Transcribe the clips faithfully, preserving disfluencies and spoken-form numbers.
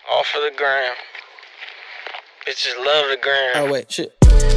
All for the gram. Bitches love the gram. Oh, wait, shit.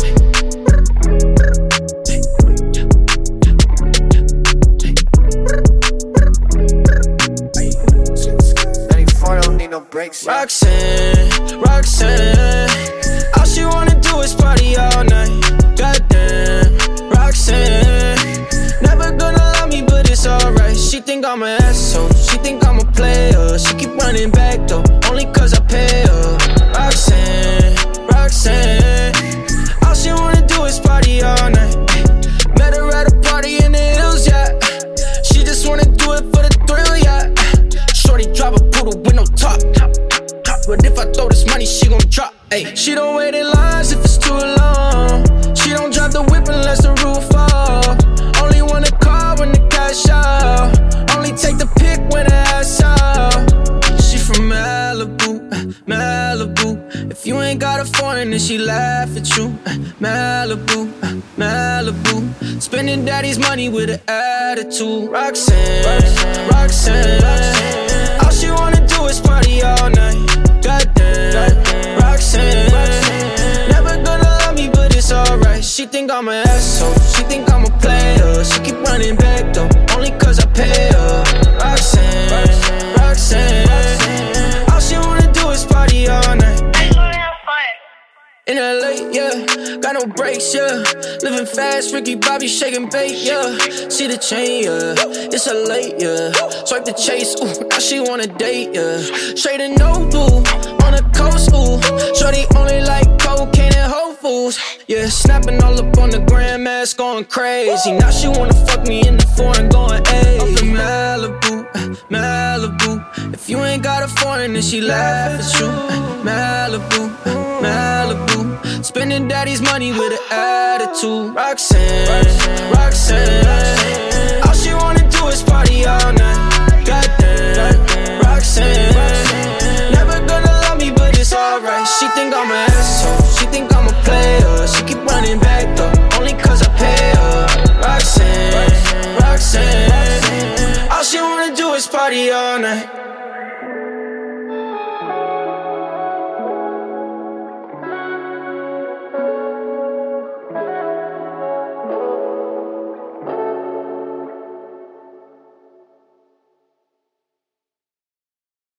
ninety-four don't need no breaks. Yeah. Roxanne, Roxanne, all she wanna do is party all night. Goddamn, Roxanne, never gonna love me, but it's alright. She think I'm an asshole, she think I'm a player. She keep running back though, only cause I pay her. Roxanne, Roxanne, all she wanna do is party all night. Met her at a party in the hills, yeah. She just wanna do it for the thrill, yeah. Shorty drive a poodle with no top. But if I throw this money, she gon' drop. Ay. She don't wait in lines if it's too long. She don't drive the whip unless the roof fall. Only wanna call when the cash out. Only take the pic when the ass out. She from Malibu, Malibu. If you ain't got a foreign, then she laugh at you. Malibu, Malibu. Spending daddy's money with an attitude. Roxanne, Roxanne, Roxanne, Roxanne. All she wanna do is party all night. Goddamn, Roxanne, Roxanne, never gonna love me, but it's alright. She think I'm an asshole, she think I'm a player. She keep running back though, only cause I pay her. Roxanne, Roxanne, Roxanne, all she wanna do is party all night. In L A, yeah, got no brakes, yeah. Living fast, Ricky Bobby shaking bait, yeah. See the chain, yeah, it's a late, yeah. Swipe the chase, ooh, now she wanna date, yeah. Straight and no blue, on the coast, ooh. Shorty only like cocaine and Whole Foods, yeah. Snapping all up on the grandmas, going crazy. Now she wanna fuck me in the foreign, going ayy. Up in Malibu, Malibu. If you ain't got a foreign, then she laugh at you. Malibu, Malibu. Spending daddy's money with an attitude. Roxanne, Roxanne, Roxanne, Roxanne.